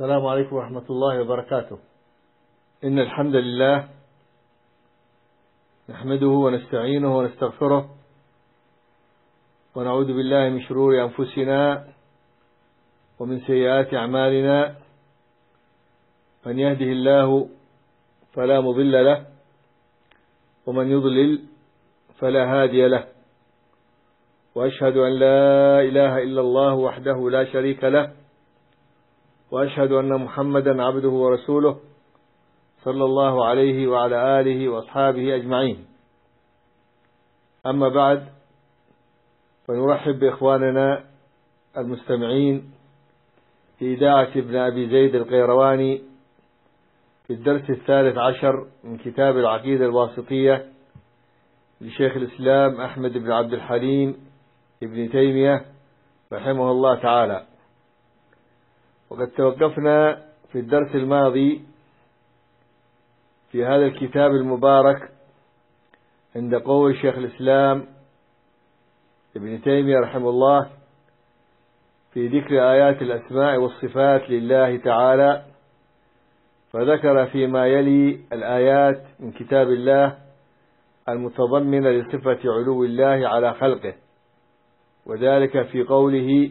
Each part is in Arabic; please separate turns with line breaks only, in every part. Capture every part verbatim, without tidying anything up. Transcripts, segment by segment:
السلام عليكم ورحمة الله وبركاته. إن الحمد لله نحمده ونستعينه ونستغفره ونعوذ بالله من شرور أنفسنا ومن سيئات أعمالنا. من يهده الله فلا مضل له ومن يضلل فلا هادي له، وأشهد أن لا إله إلا الله وحده لا شريك له، وأشهد أن محمدا عبده ورسوله صلى الله عليه وعلى آله وأصحابه أجمعين. أما بعد، فنرحب بإخواننا المستمعين في إذاعة ابن أبي زيد القيرواني في الدرس الثالث عشر من كتاب العقيدة الواسطية لشيخ الإسلام أحمد بن عبد الحليم ابن تيمية رحمه الله تعالى. وقد توقفنا في الدرس الماضي في هذا الكتاب المبارك عند قول شيخ الإسلام ابن تيمية رحمه الله في ذكر آيات الأسماء والصفات لله تعالى، فذكر فيما يلي الآيات من كتاب الله المتضمنة لصفة علو الله على خلقه، وذلك في قوله: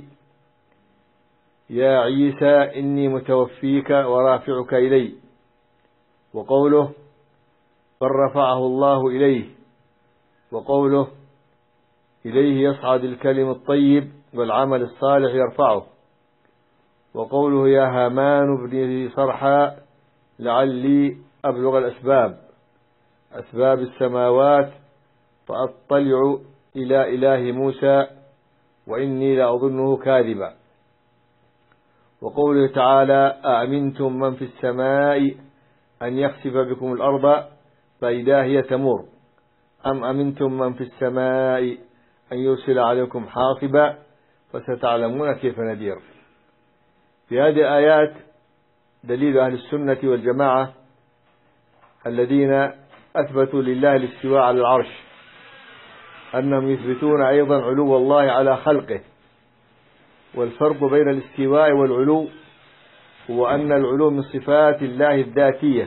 يا عيسى إني متوفيك ورافعك إلي، وقوله: بل رفعه الله إليه، وقوله: إليه يصعد الكلم الطيب والعمل الصالح يرفعه، وقوله: يا هامان ابن لي صرحا لعلي أبلغ الأسباب أسباب السماوات فأطلع إلى إله موسى وإني لأظنه كاذبا، وقوله تعالى: أأمنتم من في السماء أن يخسف بكم الأرض فإذا هي تمور أم أمنتم من في السماء أن يرسل عليكم حاصبا فستعلمون كيف نذير. في هذه الآيات دليل أهل السنة والجماعة الذين أثبتوا لله الاستواء على العرش أنهم يثبتون أيضا علو الله على خلقه. والفرق بين الاستواء والعلو هو أن العلو من صفات الله الذاتية،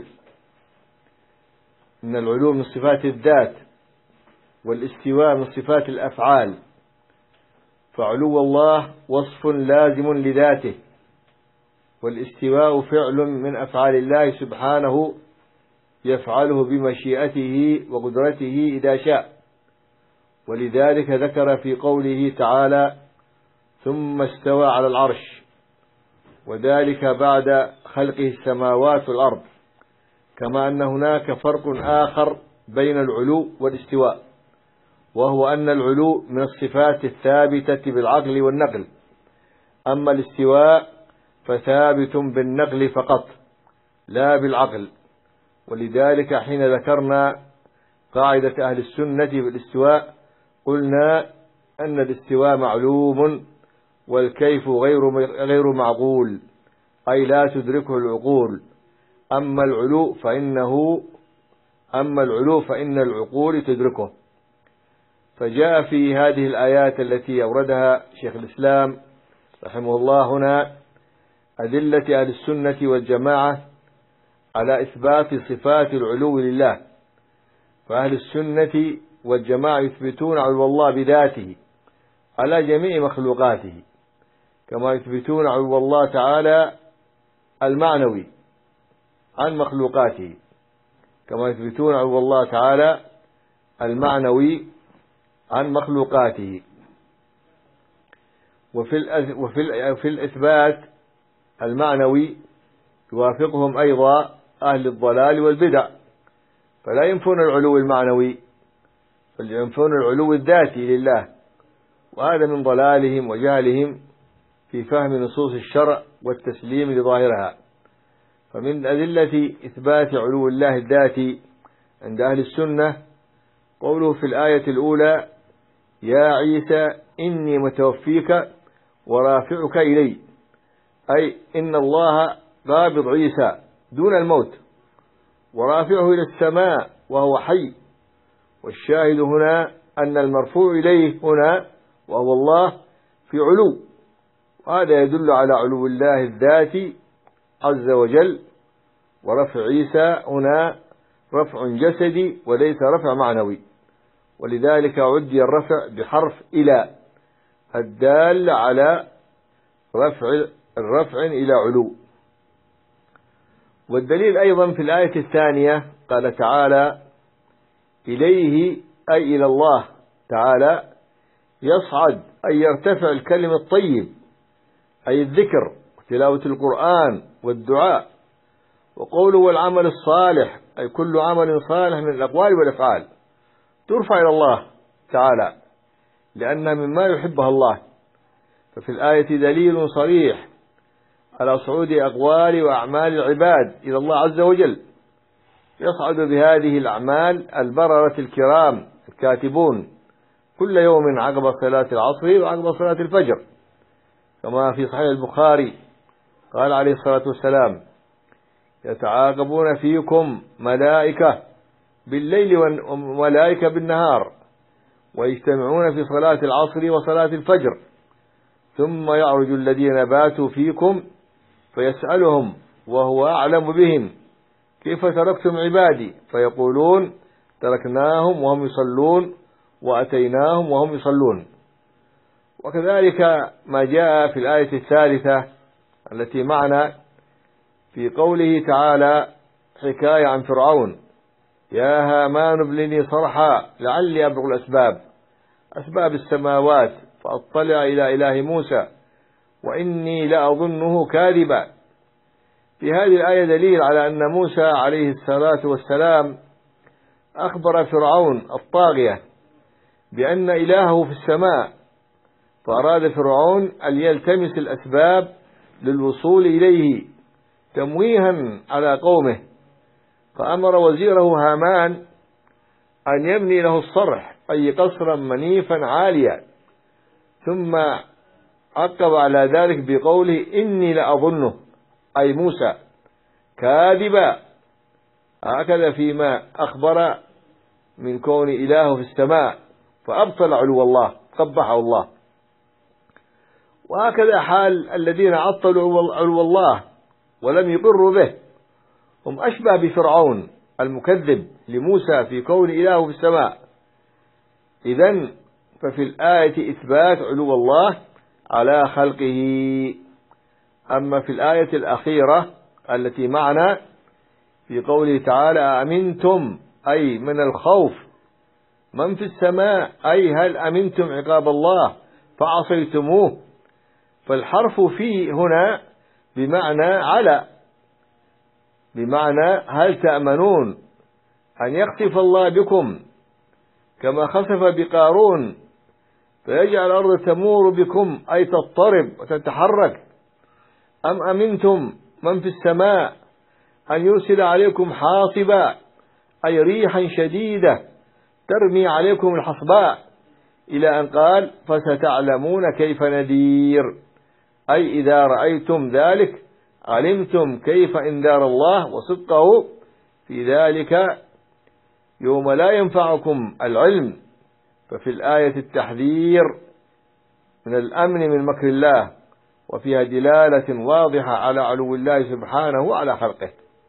من العلو من صفات الذات، والاستواء من صفات الأفعال. فعلو الله وصف لازم لذاته، والاستواء فعل من أفعال الله سبحانه يفعله بمشيئته وقدرته إذا شاء. ولذلك ذكر في قوله تعالى: ثم استوى على العرش، وذلك بعد خلقه السماوات والأرض. كما أن هناك فرق آخر بين العلو والاستواء، وهو أن العلو من الصفات الثابتة بالعقل والنقل، أما الاستواء فثابت بالنقل فقط لا بالعقل. ولذلك حين ذكرنا قاعدة أهل السنة بالاستواء قلنا أن الاستواء معلوم والكيف غير غير معقول، أي لا تدركه العقول. أما العلو فإنه أما العلو فإن العقول تدركه. فجاء في هذه الآيات التي أوردها شيخ الإسلام رحمه الله هنا أدلة أهل السنة والجماعة على إثبات صفات العلو لله. فأهل السنة والجماعة يثبتون علو الله بذاته على جميع مخلوقاته، كما يثبتون علو الله تعالى المعنوي عن مخلوقاته، كما يثبتون علو الله تعالى المعنوي عن مخلوقاته. وفي وفي الإثبات المعنوي يوافقهم أيضا أهل الضلال والبدع، فلا ينفون العلو المعنوي بل ينفون العلو الذاتي لله، وهذا من ضلالهم وجهلهم في فهم نصوص الشرع والتسليم لظاهرها. فمن أدلة إثبات علو الله الذاتي عند أهل السنة قوله في الآية الأولى: يا عيسى إني متوفيك ورافعك إلي، أي إن الله قابض عيسى دون الموت ورافعه إلى السماء وهو حي. والشاهد هنا أن المرفوع إليه هنا وهو الله في علو، وهذا يدل على علو الله الذاتي عز وجل، ورفع عيسى هنا رفع جسدي وليس رفع معنوي، ولذلك عدي الرفع بحرف إلى الدال على رفع الرفع إلى علو. والدليل أيضا في الآية الثانية قال تعالى: إليه أي إلى الله تعالى يصعد أي يرتفع الكلم الطيب، أي الذكر وتلاوة القرآن والدعاء، وقوله والعمل الصالح أي كل عمل صالح من الأقوال والأفعال ترفع إلى الله تعالى لأنها مما يحبها الله. ففي الآية دليل صريح على صعود أقوال وأعمال العباد إلى الله عز وجل، يصعد بهذه الأعمال البررة الكرام الكاتبون كل يوم عقب صلاة العصر وعقب صلاة الفجر، كما في صحيح البخاري قال عليه الصلاة والسلام: يتعاقبون فيكم ملائكة بالليل وملائكة بالنهار، ويجتمعون في صلاة العصر وصلاة الفجر، ثم يعرج الذين باتوا فيكم فيسألهم وهو أعلم بهم: كيف تركتم عبادي؟ فيقولون: تركناهم وهم يصلون وأتيناهم وهم يصلون. وكذلك ما جاء في الآية الثالثة التي معنا في قوله تعالى حكاية عن فرعون: يا هامان ابن لي صرحا لعلي أبلغ الأسباب أسباب السماوات فأطلع إلى إله موسى وإني لأظنه كاذبا. في هذه الآية دليل على أن موسى عليه الصلاة والسلام أخبر فرعون الطاغية بأن إلهه في السماء، فأراد فرعون أن يلتمس الأسباب للوصول إليه تمويها على قومه، فأمر وزيره هامان أن يبني له الصرح أي قصرا منيفا عاليا، ثم عقب على ذلك بقوله: إني لأظنه أي موسى كاذبا، هكذا فيما أخبر من كون إله في السماء، فأبطل علو الله قبحه الله. وهكذا حال الذين عطلوا علو الله ولم يقروا به، هم أشبه بفرعون المكذب لموسى في كون إله في السماء. إذن ففي الآية إثبات علو الله على خلقه. أما في الآية الأخيرة التي معنا في قوله تعالى: أأمنتم أي من الخوف من في السماء أي هل أمنتم عقاب الله فعصيتموه، فالحرف في هنا بمعنى على، بمعنى هل تأمنون أن يخسف الله بكم كما خسف بقارون فيجعل الأرض تمور بكم أي تضطرب وتتحرك، أم أمنتم من في السماء أن يرسل عليكم حاصبا أي ريحا شديدة ترمي عليكم الحصباء، إلى أن قال: فستعلمون كيف نذير، أي إذا رأيتم ذلك علمتم كيف إنذار الله وصدقه في ذلك يوم لا ينفعكم العلم. ففي الآية التحذير من الأمن من مكر الله، وفيها دلالة واضحة على علو الله سبحانه وعلى خلقه.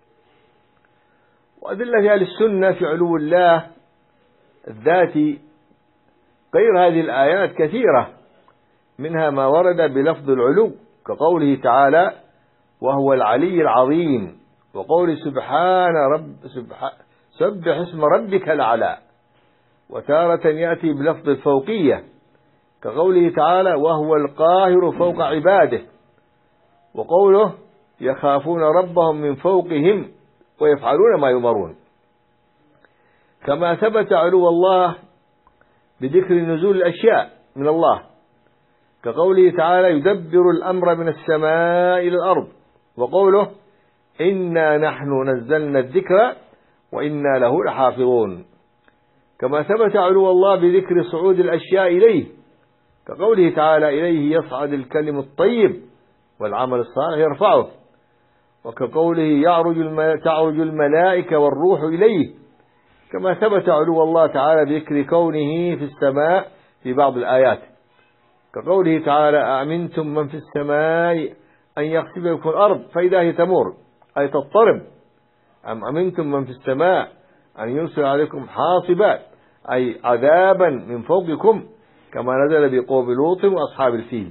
وأدلة أهل السنة في علو الله الذاتي غير هذه الآيات كثيرة، منها ما ورد بلفظ العلو كقوله تعالى: وهو العلي العظيم، وقول سبحان رب سبح سبح اسم ربك الأعلى. وتارة يأتي بلفظ الفوقية كقوله تعالى: وهو القاهر فوق عباده، وقوله: يخافون ربهم من فوقهم ويفعلون ما يؤمرون. كما ثبت علو الله بذكر نزول الأشياء من الله كقوله تعالى: يدبر الأمر من السماء إلى الأرض، وقوله: إنا نحن نزلنا الذكر وإنا له لحافظون. كما ثبت علو الله بذكر صعود الأشياء إليه كقوله تعالى: إليه يصعد الكلم الطيب والعمل الصالح يرفعه، وكقوله: يعرج الم... تعرج الملائكة والروح إليه. كما ثبت علو الله تعالى بذكر كونه في السماء في بعض الآيات كقوله تعالى: أأمنتم من في السماء أن يخسف بكم الأرض فإذا هي تمور أي تضطرب، أم أمنتم من في السماء أن يرسل عليكم حاصبا أي عذابا من فوقكم كما نزل بقوم لوط وأصحاب الفيل.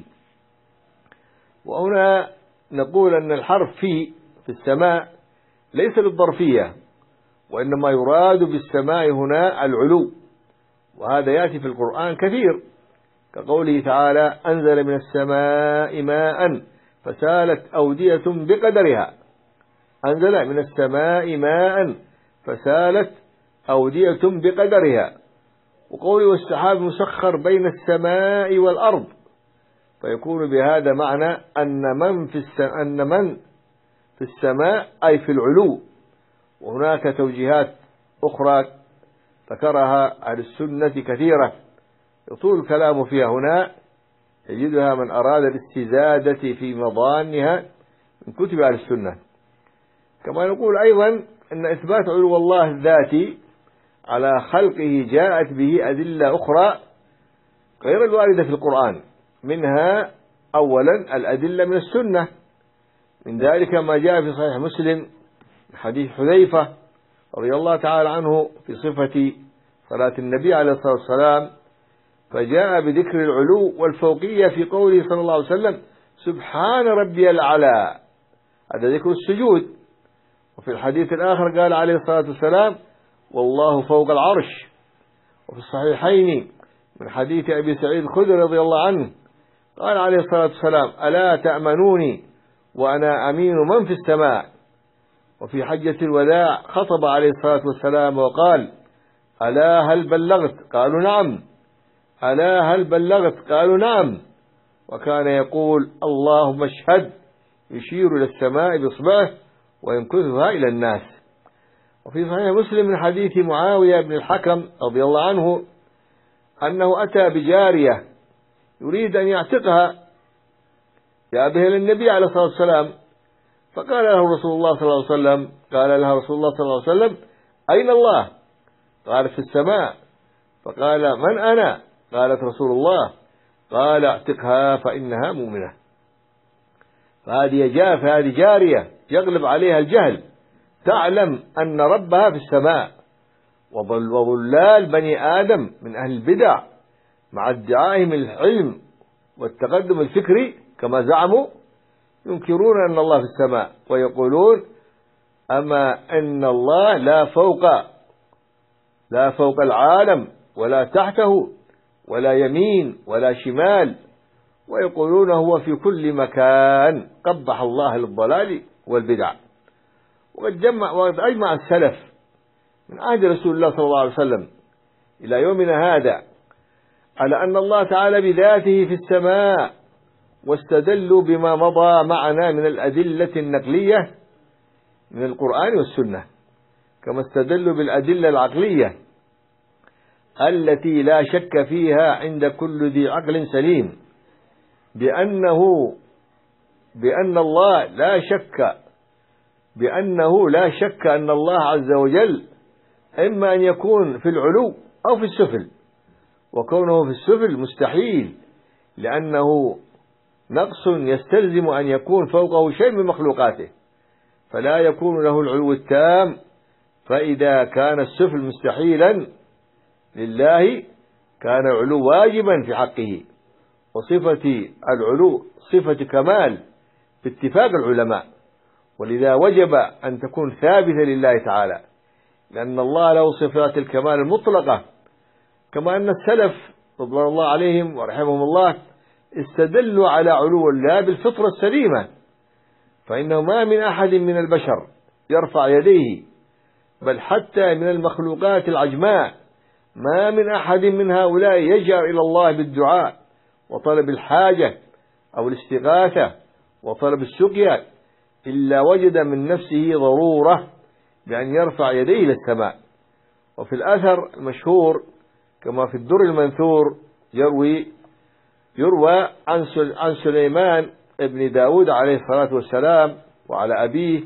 وهنا نقول أن الحرف في في السماء ليس للظرفية، وإنما يراد بالسماء هنا العلو، وهذا يأتي في القرآن كثير كقوله تعالى أنزل من السماء ماء فسالت أودية بقدرها، أنزل من السماء ماء فسالت أودية بقدرها. وقوله والسحاب مسخر بين السماء والأرض، فيكون بهذا معنى أن من في السماء, أن من في السماء أي في العلو. وهناك توجيهات أخرى ذكرها أهل السنة كثيرة يطول الكلام فيها، هنا يجدها من أراد الاستزادة في مضانها من كتب أهل السنة. كما نقول أيضا أن إثبات علو الله الذاتي على خلقه جاءت به أدلة أخرى غير الواردة في القرآن، منها أولا الأدلة من السنة، من ذلك ما جاء في صحيح مسلم من حديث حذيفة رضي الله تعالى عنه في صفة صلاة النبي عليه الصلاة والسلام، فجاء بذكر العلو والفوقية في قوله صلى الله عليه وسلم سبحان ربي الأعلى، هذا ذكر السجود. وفي الحديث الآخر قال عليه الصلاة والسلام والله فوق العرش. وفي الصحيحين من حديث أبي سعيد الخدري رضي الله عنه قال عليه الصلاة والسلام ألا تأمنوني وأنا أمين من في السماء. وفي حجة الوداع خطب عليه الصلاة والسلام وقال ألا هل بلغت؟ قالوا نعم. ألا هل بلغت؟ قالوا نعم. وكان يقول اللهم اشهد، يشير إلى السماء بإصبعه وينكثها إلى الناس. وفي صحيح مسلم من حديث معاوية بن الحكم رضي الله عنه أنه أتى بجارية يريد أن يعتقها، جاء بها للنبي عليه الصلاة والسلام، فقال له رسول الله صلى الله عليه وسلم قال لها رسول الله صلى الله عليه وسلم أين الله؟ قالت في السماء. فقال من أنا؟ قالت رسول الله. قال اعتقها فإنها مؤمنة. فهذه جاء فهذه جارية يغلب عليها الجهل، تعلم أن ربها في السماء، وظلال بني آدم من أهل البدع مع ادعائهم العلم والتقدم الفكري كما زعموا ينكرون أن الله في السماء، ويقولون أما أن الله لا فوق لا فوق العالم ولا تحته ولا يمين ولا شمال، ويقولون هو في كل مكان، قبح الله للضلال والبدع. وقد جمع وقد أجمع السلف من عهد رسول الله صلى الله عليه وسلم إلى يومنا هذا على أن الله تعالى بذاته في السماء، واستدلوا بما مضى معنا من الأدلة النقلية من القرآن والسنة، كما استدلوا بالأدلة العقلية التي لا شك فيها عند كل ذي عقل سليم بأنه بأن الله لا شك بأنه لا شك أن الله عز وجل إما أن يكون في العلو أو في السفل، وكونه في السفل مستحيل لأنه نقص يستلزم أن يكون فوقه شيء من مخلوقاته، فلا يكون له العلو التام. فإذا كان السفل مستحيلا لله كان العلو واجبا في حقه، وصفة العلو صفة كمال باتفاق العلماء، ولذا وجب أن تكون ثابتة لله تعالى، لأن الله له صفات الكمال المطلقة. كما أن السلف رضوان الله عليهم ورحمهم الله استدلوا على علو الله بالفطرة السليمة، فإنه ما من أحد من البشر يرفع يديه، بل حتى من المخلوقات العجماء ما من أحد من هؤلاء يجأر إلى الله بالدعاء وطلب الحاجة أو الاستغاثة وطلب السقيا إلا وجد من نفسه ضرورة بأن يرفع يديه إلى السماء. وفي الأثر المشهور كما في الدر المنثور يروي يروى عن سليمان ابن داود عليه الصلاة والسلام وعلى أبيه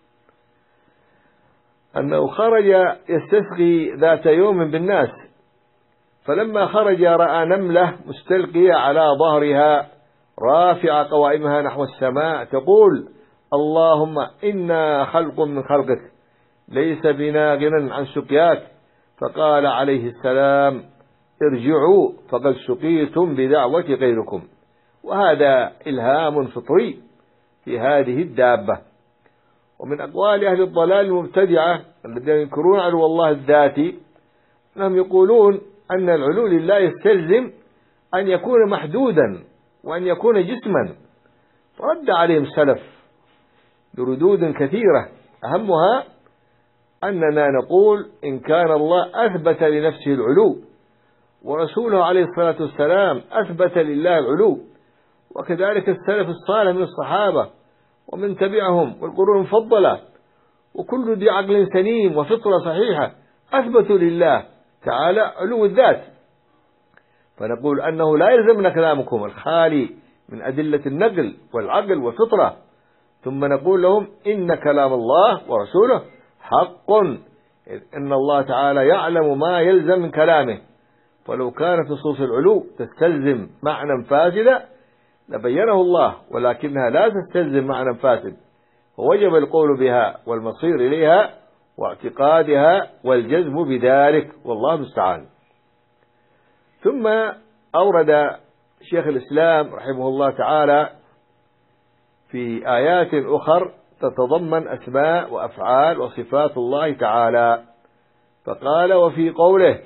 أنه خرج يستسقي ذات يوم بالناس، فلما خرج رأى نملة مستلقية على ظهرها رافعة قوائمها نحو السماء تقول: اللهم إنا خلق من خلقك ليس بنا غنى عن سقياك. فقال عليه السلام: ارجعوا فقد سقيتم بدعوة غيركم. وهذا إلهام فطري في هذه الدابة. ومن أقوال أهل الضلال المبتدعة الذين ينكرون علو الله الذاتي أنهم يقولون أن العلو لله يستلزم أن يكون محدودا وأن يكون جسما. فرد عليهم السلف بردود كثيرة، أهمها أننا نقول إن كان الله أثبت لنفسه العلو ورسوله عليه الصلاة والسلام أثبت لله العلو، وكذلك السلف الصالح من الصحابة ومن تبعهم والقرون المفضلة وكل ذي عقل سليم وفطرة صحيحة أثبتوا لله تعالى علو الذات، فنقول أنه لا يلزمنا كلامكم الخالي من أدلة النقل والعقل والفطرة. ثم نقول لهم إن كلام الله ورسوله حق، إن الله تعالى يعلم ما يلزم من كلامه، فلو كانت نصوص العلو تستلزم معنى فاسدا لبينه الله، ولكنها لا تستلزم معنى فاسد، فوجب القول بها والمصير إليها واعتقادها والجزم بذلك، والله المستعان. ثم أورد شيخ الإسلام رحمه الله تعالى في آيات أخر تتضمن أسماء وأفعال وصفات الله تعالى، فقال: وفي قوله: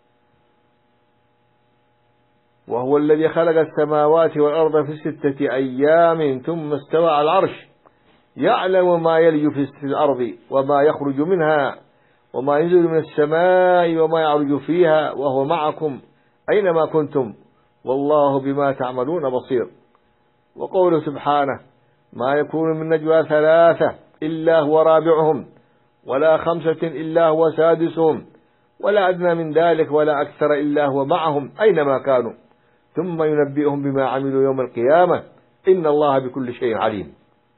وهو الذي خلق السماوات والأرض في ستة أيام ثم استوى على العرش يعلم ما يلج في الأرض وما يخرج منها وما ينزل من السماء وما يعرج فيها وهو معكم أينما كنتم والله بما تعملون بصير. وقوله سبحانه: ما يكون من نجوى ثلاثة إلا هو رابعهم ولا خمسة إلا هو سادسهم ولا أدنى من ذلك ولا أكثر إلا هو معهم أينما كانوا ثم ينبئهم بما عملوا يوم القيامة إن الله بكل شيء عليم.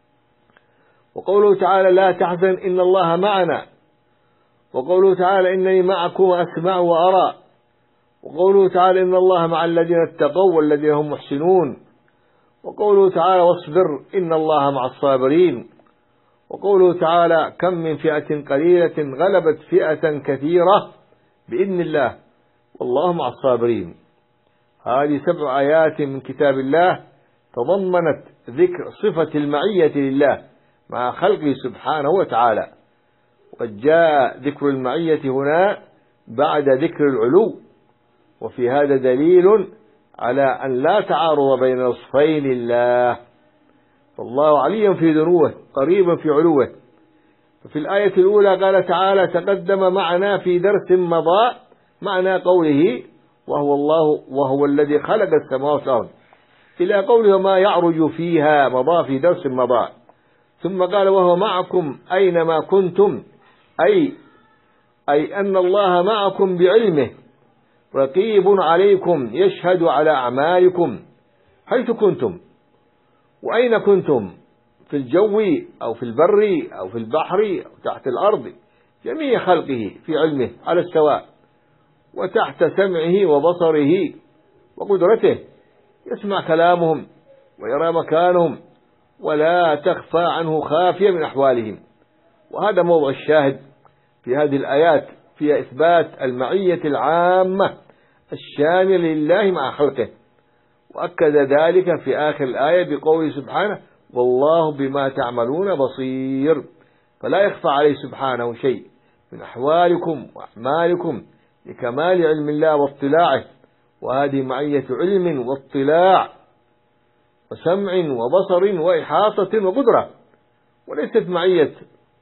وقوله تعالى: لا تحزن إن الله معنا. وقوله تعالى: إنني معكم وأسمع وأرى. وقوله تعالى: إن الله مع الذين اتقوا والذين هم محسنون. وقوله تعالى: واصبر إن الله مع الصابرين. وقوله تعالى: كم من فئة قليلة غلبت فئة كثيرة بإذن الله والله مع الصابرين. هذه سبع آيات من كتاب الله تضمنت ذكر صفة المعية لله مع خلقه سبحانه وتعالى، وقد جاء ذكر المعية هنا بعد ذكر العلو، وفي هذا دليل على أن لا تعارض بين وصفين الله، فالله علي في دنوه قريب في علوه. ففي الآية الأولى قال تعالى: تقدم معنا في درس مضى معنى قوله وهو الله وهو الذي خلق السماوات والأرض إلى قوله ما يعرج فيها مضى في درس مضى. ثم قال: وهو معكم أينما كنتم، أي أي أن الله معكم بعلمه رقيب عليكم يشهد على أعمالكم حيث كنتم. وأين كنتم؟ في الجو أو في البر أو في البحر أو تحت الأرض، جميع خلقه في علمه على السواء، وتحت سمعه وبصره وقدرته، يسمع كلامهم ويرى مكانهم ولا تخفى عنه خافية من أحوالهم. وهذا موضع الشاهد في هذه الآيات في إثبات المعية العامة الشاملة لله مع خلقه، وأكد ذلك في آخر الآية بقوله سبحانه: والله بما تعملون بصير، فلا يخفى عليه سبحانه شيء من أحوالكم وأعمالكم لكمال علم الله واطلاعه. وهذه معية علم واطلاع وسمع وبصر وإحاطة وقدرة، وليست معية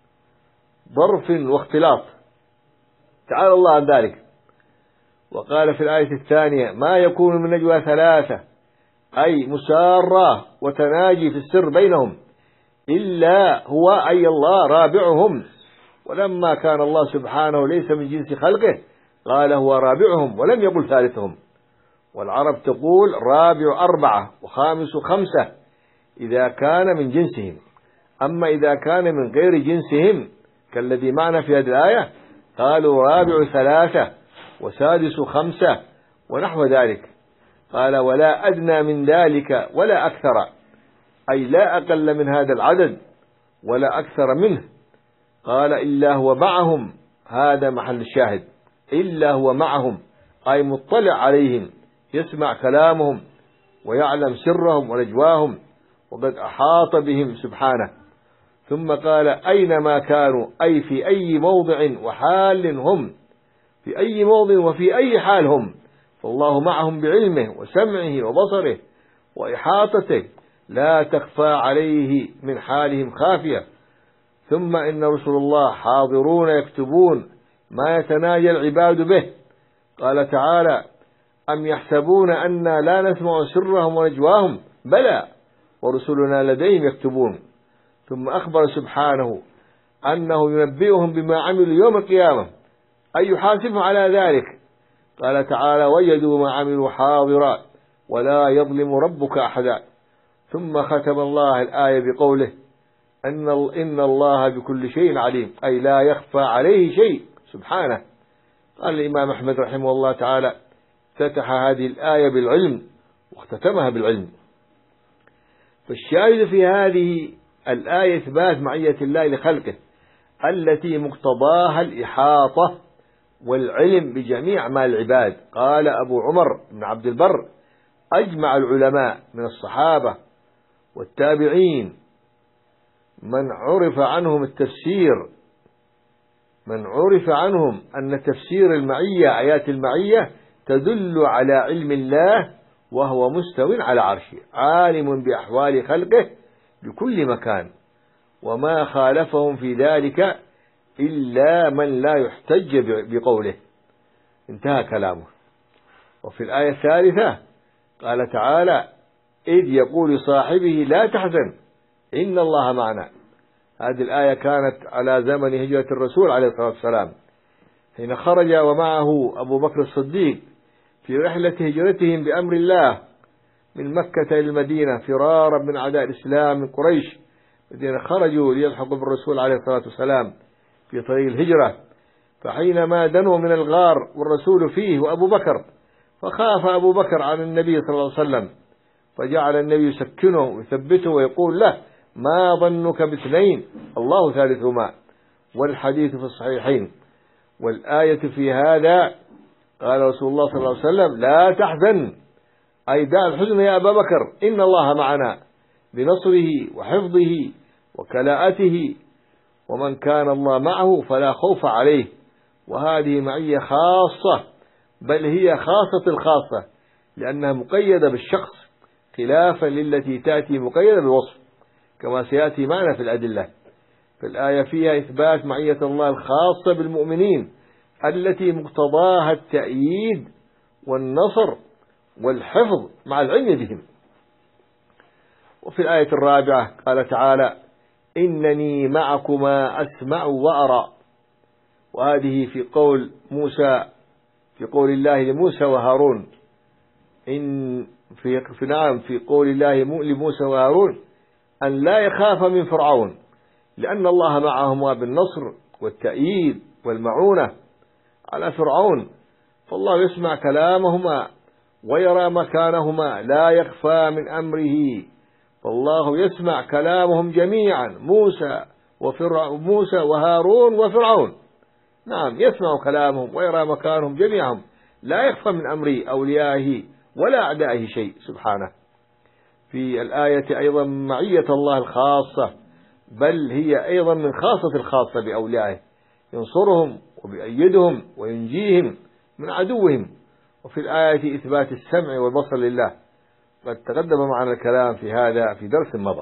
ظرف واختلاط، تعالى الله عن ذلك. وقال في الآية الثانية: ما يكون من نجوى ثلاثة، أي مسارة وتناجي في السر بينهم، إلا هو أي الله رابعهم. ولما كان الله سبحانه ليس من جنس خلقه قال هو رابعهم ولم يقل ثالثهم. والعرب تقول رابع أربعة وخامس خمسة إذا كان من جنسهم، أما إذا كان من غير جنسهم كالذي معنا في هذه الآية قالوا رابع ثلاثة وسادس خمسة ونحو ذلك. قال ولا أدنى من ذلك ولا أكثر، أي لا أقل من هذا العدد ولا أكثر منه. قال إلا هو معهم، هذا محل الشاهد، إلا هو معهم أي مطلع عليهم، يسمع كلامهم ويعلم سرهم ونجواهم، وقد أحاط بهم سبحانه. ثم قال أينما كانوا، أي في أي موضع وحال هم، في أي موضع وفي أي حال هم، فالله معهم بعلمه وسمعه وبصره وإحاطته، لا تخفى عليه من حالهم خافية. ثم إن رسل الله حاضرون يكتبون ما يتناجى العباد به. قال تعالى أم يحسبون أنا لا نسمع سرهم ونجواهم، بلى ورسلنا لديهم يكتبون. ثم أخبر سبحانه أنه ينبئهم بما عملوا يوم القيامة، أي يحاسبهم على ذلك. قال تعالى وجدوا ما عملوا حاضرا ولا يظلم ربك أحدا. ثم ختم الله الآية بقوله أن إن الله بكل شيء عليم، أي لا يخفى عليه شيء سبحانه. قال الإمام أحمد رحمه الله تعالى افتتح هذه الآية بالعلم واختتمها بالعلم. فالشاهد في هذه الآية إثبات معية الله لخلقه التي مقتضاها الإحاطة والعلم بجميع أعمال العباد. قال أبو عمر بن عبد البر أجمع العلماء من الصحابة والتابعين من عرف عنهم التفسير من عرف عنهم أن تفسير المعية، آيات المعية، تدل على علم الله وهو مستو على عرشه، عالم بأحوال خلقه بكل مكان، وما خالفهم في ذلك إلا من لا يحتج بقوله. انتهى كلامه. وفي الآية الثالثة قال تعالى إذ يقول لصاحبه لا تحزن إن الله معنا. هذه الآية كانت على زمن هجرة الرسول عليه الصلاة والسلام، حين خرج ومعه أبو بكر الصديق في رحلة هجرتهم بأمر الله من مكة إلى المدينة فرارا من أعداء الإسلام من قريش، الذين خرجوا ليلحقوا بالرسول عليه الصلاة والسلام في طريق الهجرة. فحينما دنوا من الغار والرسول فيه وأبو بكر، فخاف أبو بكر عن النبي صلى الله عليه وسلم، فجعل النبي يسكنه ويثبته ويقول له ما ظنك باثنين الله ثالثهما، والحديث في الصحيحين. والآية في هذا قال رسول الله صلى الله عليه وسلم لا تحزن، أي دع الحزن يا أبا بكر إن الله معنا بنصره وحفظه وكلاءته، ومن كان الله معه فلا خوف عليه. وهذه معية خاصة، بل هي خاصة الخاصة، لأنها مقيدة بالشخص خلافا للتي تأتي مقيدة بالوصف كما سيأتي معنا في الأدلة. فالآية فيها إثبات معية الله الخاصة بالمؤمنين التي مقتضاها التأييد والنصر والحفظ مع العلم بهم. وفي الآية الرابعة قال تعالى إنني معكما أسمع وأرى. وهذه في قول موسى في قول الله لموسى وهارون، إن في في نعم في قول الله لموسى وهارون أن لا يخاف من فرعون، لأن الله معهما بالنصر والتأييد والمعونة على فرعون، فالله يسمع كلامهما ويرى مكانهما لا يخفى من أمره، فالله يسمع كلامهم جميعا موسى وفرعون موسى وهارون وفرعون. نعم يسمع كلامهم ويرى مكانهم جميعهم، لا يخفى من أمر أوليائه ولا أعدائه شيء سبحانه. في الآية أيضا معية الله الخاصة، بل هي أيضا من خاصة الخاصة بأوليائه، ينصرهم وبيأيدهم وينجيهم من عدوهم. وفي الآية إثبات السمع والبصر لله، قد تقدم معنا الكلام في هذا في درس مضى.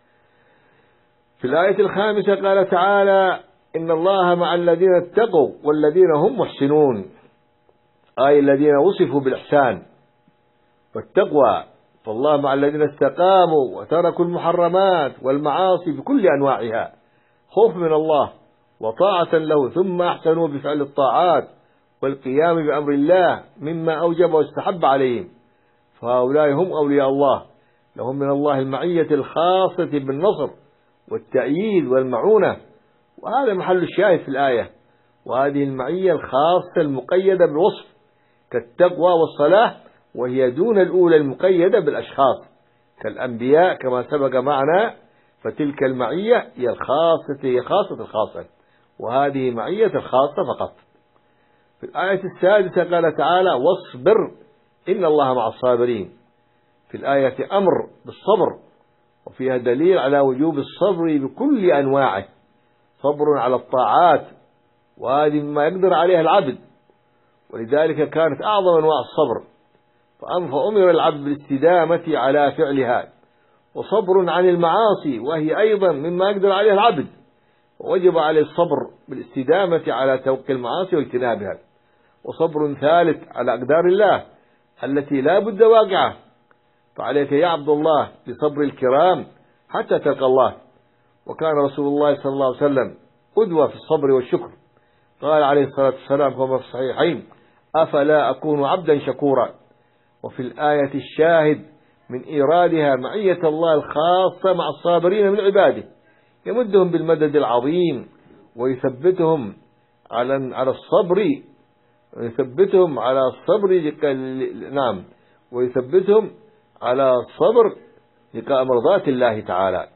في الآية الخامسة قال تعالى إن الله مع الذين اتقوا والذين هم محسنون، أي الذين وصفوا بالإحسان والتقوى، فالله مع الذين استقاموا وتركوا المحرمات والمعاصي بكل أنواعها خوف من الله وطاعة له، ثم أحسنوا بفعل الطاعات والقيام بأمر الله مما أوجب واستحب عليهم، فهؤلاء هم أولياء الله، لهم من الله المعية الخاصة بالنصر والتأييد والمعونة. وهذا محل الشاهد في الآية. وهذه المعية الخاصة المقيدة بالوصف كالتقوى والصلاة وهي دون الأولى المقيدة بالأشخاص كالأنبياء كما سبق معنا، فتلك المعية هي الخاصة هي خاصة الخاصة، وهذه معية الخاصة فقط. في الآية السادسة قال تعالى: واصبر إن الله مع الصابرين. في الآية أمر بالصبر، وفيها دليل على وجوب الصبر بكل أنواعه، صبر على الطاعات، وهذه مما يقدر عليها العبد، ولذلك كانت أعظم أنواع الصبر، فأمر العبد بالاستدامة على فعلها، وصبر عن المعاصي وهي أيضا مما يقدر عليها العبد، ووجب عليه الصبر بالاستدامة على توقي المعاصي واجتنابها. وصبر ثالث على أقدار الله التي لا بد واقعة، فعليك يا عبد الله بصبر الكرام حتى تلقى الله. وكان رسول الله صلى الله عليه وسلم قدوة في الصبر والشكر، قال عليه الصلاة والسلام كما في الصحيحين: أفلا أكون عبدا شكورا. وفي الآية الشاهد من إيرادها معية الله الخاصة مع الصابرين من عباده، يمدهم بالمدد العظيم ويثبتهم على على الصبر ويثبتهم على الصبر نعم ويثبتهم على الصبر لقاء مرضات الله تعالى.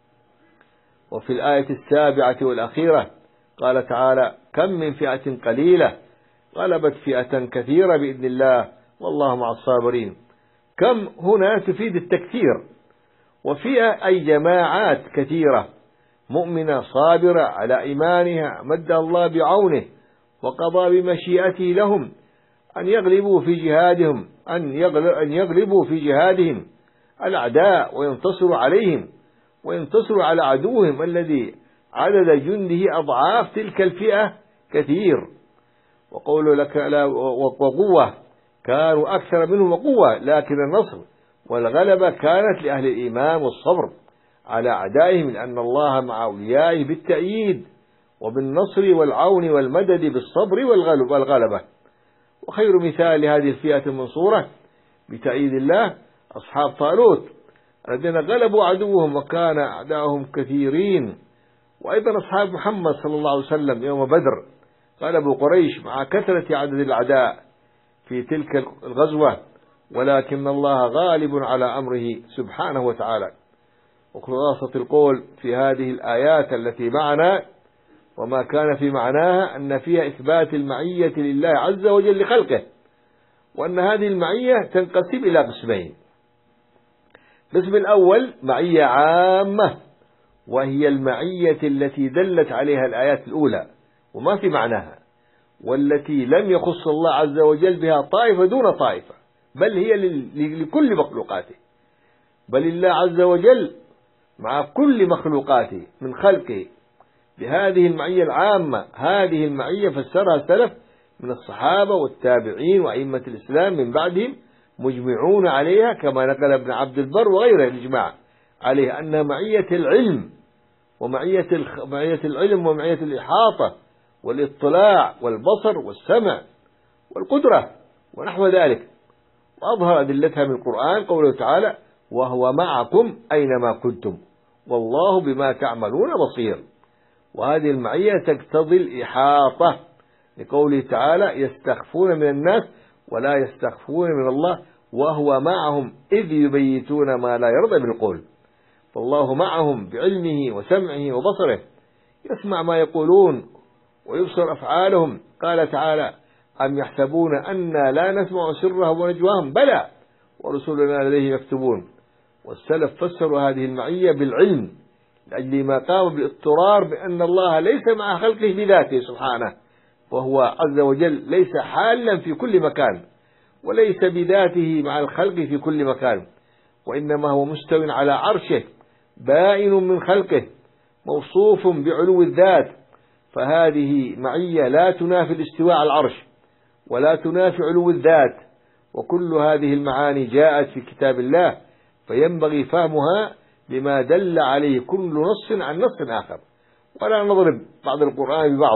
وفي الآية السابعة والأخيرة قال تعالى: كم من فئة قليلة غلبت فئة كثيرة بإذن الله والله مع الصابرين. كم هنا تفيد التكثير، وفئة أي جماعات كثيرة مؤمنة صابرة على إيمانها مد الله بعونه وقضى بمشيئته لهم أن يغلبوا في جهادهم أن يغلبوا في جهادهم الأعداء وينتصروا عليهم وينتصروا على عدوهم الذي عدد جنده أضعاف تلك الفئة كثير. وقولوا لك لا وقوة كانوا أكثر منهم وقوة، لكن النصر والغلبة كانت لأهل الإيمان والصبر على أعدائهم، لأن الله مع أوليائه بالتأييد وبالنصر والعون والمدد بالصبر والغلبة. وخير مثال لهذه الفئة المنصورة بتأييد الله أصحاب طالوت الذين غلبوا عدوهم وكان أعداؤهم كثيرين، وأيضا أصحاب محمد صلى الله عليه وسلم يوم بدر غلبوا قريش مع كثرة عدد الأعداء في تلك الغزوة، ولكن الله غالب على أمره سبحانه وتعالى. وخلاصة القول في هذه الآيات التي معنا وما كان في معناها أن فيها إثبات المعية لله عز وجل لخلقه، وأن هذه المعية تنقسم إلى قسمين. القسم الأول معية عامة، وهي المعية التي دلت عليها الآيات الأولى وما في معناها، والتي لم يخص الله عز وجل بها طائفة دون طائفة، بل هي لكل مخلوقاته، بل الله عز وجل مع كل مخلوقاته من خلقه بهذه المعية العامة. هذه المعية فسرها السلف من الصحابة والتابعين وأئمة الإسلام من بعدهم مجمعون عليها، كما نقل ابن عبد البر وغيره الإجماع عليه أنها معية العلم ومعية معية العلم ومعية الإحاطة والاطلاع والبصر والسمع والقدرة ونحو ذلك. وأظهر أدلتها من القرآن قوله تعالى: وهو معكم أينما كنتم والله بما تعملون بصير. وهذه المعية تقتضي الإحاطة لقوله تعالى: يستخفون من الناس ولا يستخفون من الله وهو معهم إذ يبيتون ما لا يرضى بالقول. فالله معهم بعلمه وسمعه وبصره، يسمع ما يقولون ويبصر أفعالهم. قال تعالى: أم يحسبون أنا لا نسمع سرهم ونجواهم بلى ورسلنا لديه يكتبون. والسلف فسروا هذه المعية بالعلم لأجل ما قام بالاضطرار بأن الله ليس مع خلقه بذاته سبحانه، وهو عز وجل ليس حالا في كل مكان، وليس بذاته مع الخلق في كل مكان، وإنما هو مستو على عرشه بائن من خلقه موصوف بعلو الذات. فهذه معية لا تنافي الاستواء على العرش ولا تنافي علو الذات، وكل هذه المعاني جاءت في كتاب الله، فينبغي فهمها بما دل عليه كل نص عن نص آخر، ولا نضرب بعض القرآن ببعض،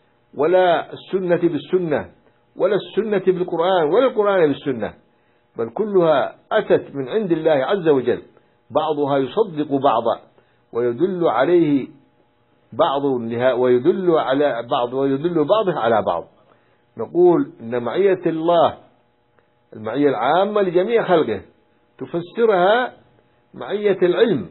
ولا السنة بالسنة، ولا السنة بالقرآن، ولا القرآن بالسنة، بل كلها أتت من عند الله عز وجل، بعضها يصدق بعضا ويدل عليه بعض ويدل على بعض ويدل بعضه على بعض. نقول إن معية الله المعية العامة لجميع خلقه تفسرها معية العلم،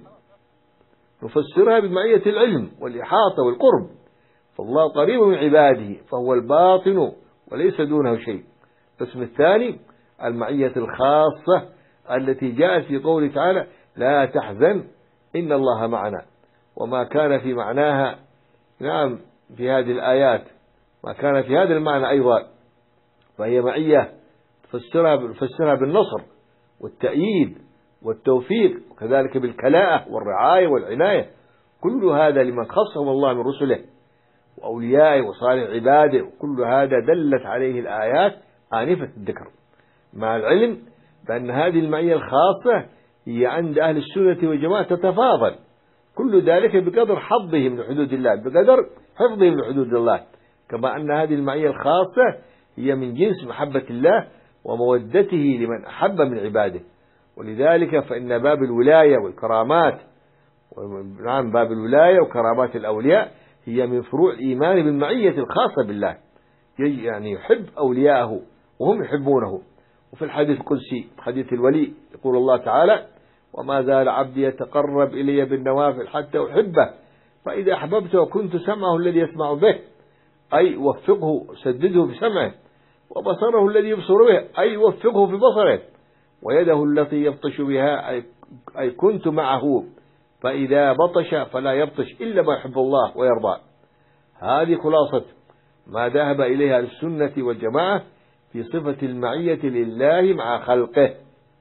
نفسرها بمعية العلم والإحاطة والقرب، فالله قريب من عباده فهو الباطن وليس دونه شيء. القسم الثاني المعية الخاصة التي جاءت في قوله تعالى لا تحزن إن الله معنا، وما كان في معناها نعم في هذه الآيات ما كان في هذا المعنى أيضا، فهي معية تفسرها تفسرها بالنصر والتأييد والتوفيق، وكذلك بالكلاءة والرعاية والعناية، كل هذا لمن خصهم الله من رسله وأوليائه وصالح عباده، كل هذا دلت عليه الآيات آنفة الذكر، مع العلم بأن هذه المعية الخاصة هي عند أهل السنة والجماعة تتفاضل، كل ذلك بقدر حظهم من حدود الله، بقدر حفظهم من حدود الله، كما أن هذه المعية الخاصة هي من جنس محبة الله ومودته لمن أحب من عباده. ولذلك فإن باب الولاية والكرامات، نعم باب الولاية وكرامات الأولياء هي من فروع الإيمان بالمعية الخاصة بالله، يعني يحب أولياءه وهم يحبونه. وفي الحديث القدسي حديث الولي يقول الله تعالى وما زال عبدي يتقرب إلي بالنوافل حتى أحبه فإذا أحببته وكنت سمعه الذي يسمع به، أي وفقه سدده بسمعه، وبصره الذي يبصر به، أي وفقه في بصره، ويده التي يبطش بها، أي كنت معه فإذا بطش فلا يبطش إلا ما يحب الله ويرضى. هذه خلاصة ما ذهب إليها السنة والجماعة في صفة المعية لله مع خلقه.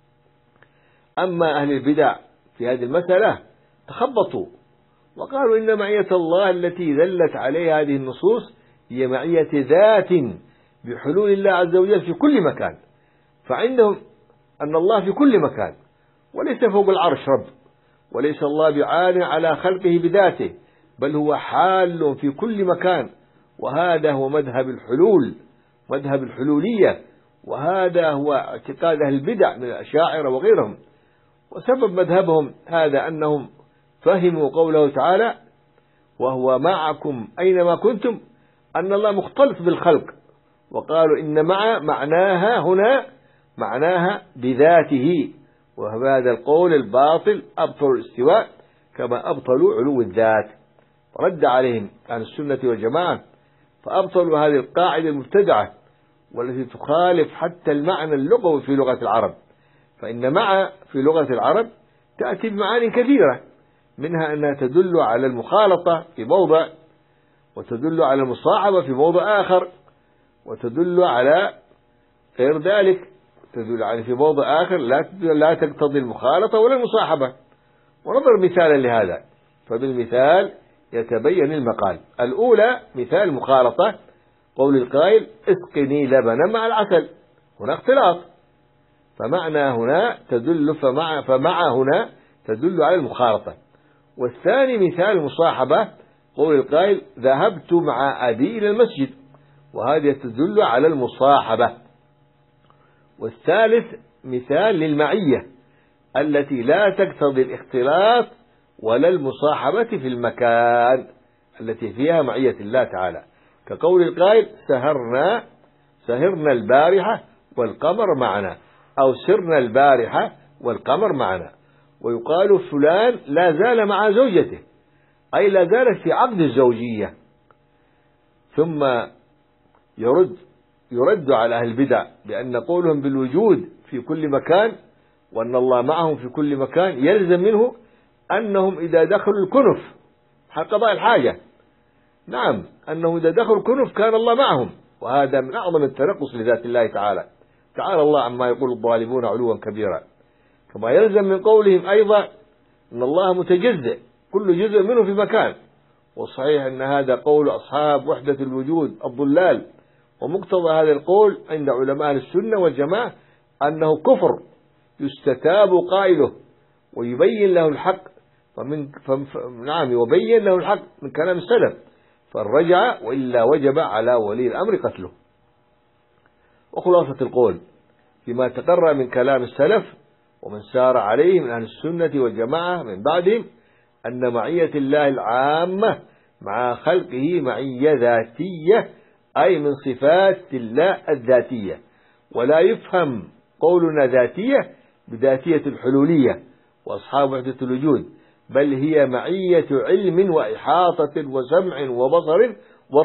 أما أهل البدع في هذه المسألة تخبطوا وقالوا إن معية الله التي دلت عليها هذه النصوص هي معية ذات بحلول الله عز وجل في كل مكان، فعندهم أن الله في كل مكان وليس فوق العرش رب، وليس الله بعال على خلقه بذاته، بل هو حال في كل مكان، وهذا هو مذهب الحلول، مذهب الحلولية، وهذا هو اعتقاد أهل البدع من الأشاعرة وغيرهم. وسبب مذهبهم هذا أنهم فهموا قوله تعالى وهو معكم أينما كنتم أن الله مختلط بالخلق، وقالوا إن مع معناها هنا معناها بذاته، وهذا القول الباطل أبطلوا الاستواء كما أبطلوا علو الذات. رد عليهم عن السنة والجماعة فأبطلوا هذه القاعدة المبتدعة والتي تخالف حتى المعنى اللغوي في لغة العرب، فإن مع في لغة العرب تأتي بمعاني كثيرة، منها أنها تدل على المخالطة في موضع، وتدل على المصاحبة في موضع آخر، وتدل على غير ذلك، تدل على في موضع آخر لا لا تقتضي المخالطة ولا المصاحبة. ونضرب مثالا لهذا، فبالمثال يتبين المقال. الأولى مثال المخالطة، قول القائل اسقني لبنا مع العسل، هنا اختلاط، فمعنى هنا تدل فمع فمع هنا تدل على المخالطة. والثاني مثال المصاحبة، قول القائل ذهبت مع أبي إلى المسجد، وهذه تدل على المصاحبة. والثالث مثال للمعية التي لا تقتضي الاختلاط ولا المصاحبة في المكان، التي فيها معية الله تعالى، كقول القائل سهرنا سهرنا البارحة والقمر معنا، أو سرنا البارحة والقمر معنا. ويقال فلان لا زال مع زوجته، أي لا زالت في عقد الزوجية. ثم يرد يرد على أهل البدع بأن قولهم بالوجود في كل مكان وأن الله معهم في كل مكان يلزم منه أنهم إذا دخلوا الكنف حق قضاء الحاجة، نعم أنهم إذا دخلوا الكنف كان الله معهم، وهذا من أعظم التنقص لذات الله تعالى، تعالى الله عما يقول الظالمون علوا كبيرا. كما يلزم من قولهم أيضا أن الله متجزئ كل جزء منه في مكان، والصحيح أن هذا قول أصحاب وحدة الوجود الضلال، ومقتضى هذا القول عند علماء السنة والجماعة أنه كفر يستتاب قائله ويبين له الحق، فمن نعم يبين له الحق من كلام السلف، فالرجع وإلا وجب على ولي الأمر قتله. وخلاصة القول فيما تقرر من كلام السلف ومن سار عليه من أهل السنة والجماعة من بعدهم أن معية الله العامة مع خلقه معية ذاتية، أي من صفات الله الذاتية، ولا يفهم قولنا ذاتية بذاتية الحلولية وأصحاب وحدة الوجود، بل هي معية علم وإحاطة وسمع وبصر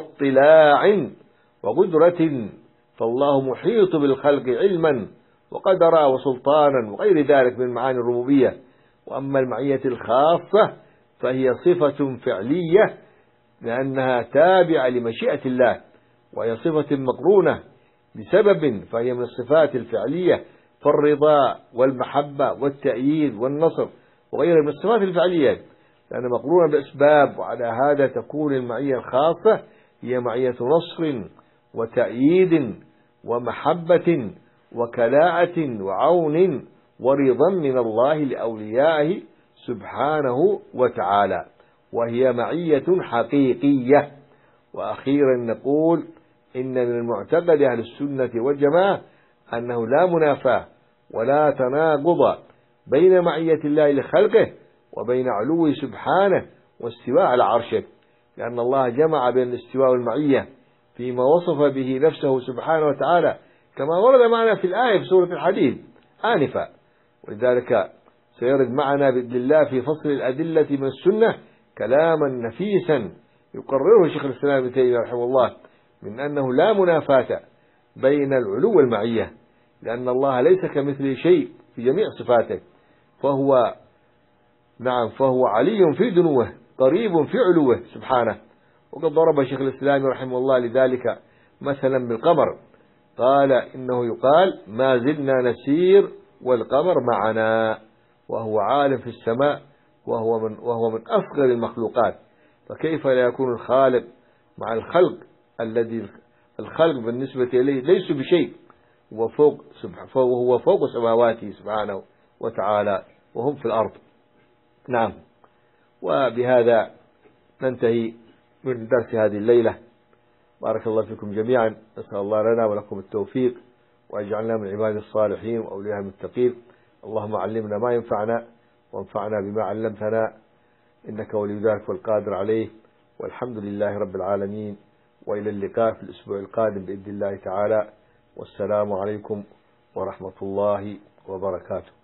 واطلاع وقدرة، فالله محيط بالخلق علما وقدرا وسلطانا وغير ذلك من معاني الربوبية. وأما المعية الخاصة فهي صفة فعلية لأنها تابعة لمشيئة الله، وهي صفة مقرونة بسبب، فهي من الصفات الفعلية، فالرضا والمحبة والتأييد والنصر وغيرها من الصفات الفعلية لأن مقرونة بأسباب. وعلى هذا تكون المعية الخاصة هي معية نصر وتأييد ومحبة وكلاءة وعون ورضا من الله لأوليائه سبحانه وتعالى، وهي معية حقيقية. وأخيرا نقول إن من المعتقد أهل السنة والجماعة أنه لا منافاة ولا تناقض بين معية الله لخلقه وبين علوه سبحانه واستواء على عرشه، لأن الله جمع بين الاستواء والمعية فيما وصف به نفسه سبحانه وتعالى كما ورد معنا في الآية في سورة الحديد آنفا. ولذلك سيرد معنا بإذن الله في فصل الأدلة من السنة كلاما نفيسا يقرره شيخ الإسلام ابن تيمية رحمه الله من أنه لا منافاة بين العلو والمعية، لأن الله ليس كمثله شيء في جميع صفاته، فهو نعم فهو علي في دنوه قريب في علوه سبحانه. وقد ضرب شيخ الإسلام رحمه الله لذلك مثلا بالقمر، قال إنه يقال ما زلنا نسير والقمر معنا، وهو عالم في السماء وهو من, وهو من أصغر المخلوقات، فكيف لا يكون الخالق مع الخلق الذي الخلق بالنسبة إليه ليس بشيء، وفوق وهو فوق سماواته سبحانه وتعالى وهم في الأرض. نعم. وبهذا ننتهي من درس هذه الليلة. بارك الله فيكم جميعا، نسأل الله لنا ولكم التوفيق ويجعلنا من عباد الصالحين وأولياء المتقين. اللهم علمنا ما ينفعنا وانفعنا بما علمتنا، إنك ولي ذلك والقادر عليه، والحمد لله رب العالمين. وإلى اللقاء في الأسبوع القادم بإذن الله تعالى، والسلام عليكم ورحمة الله وبركاته.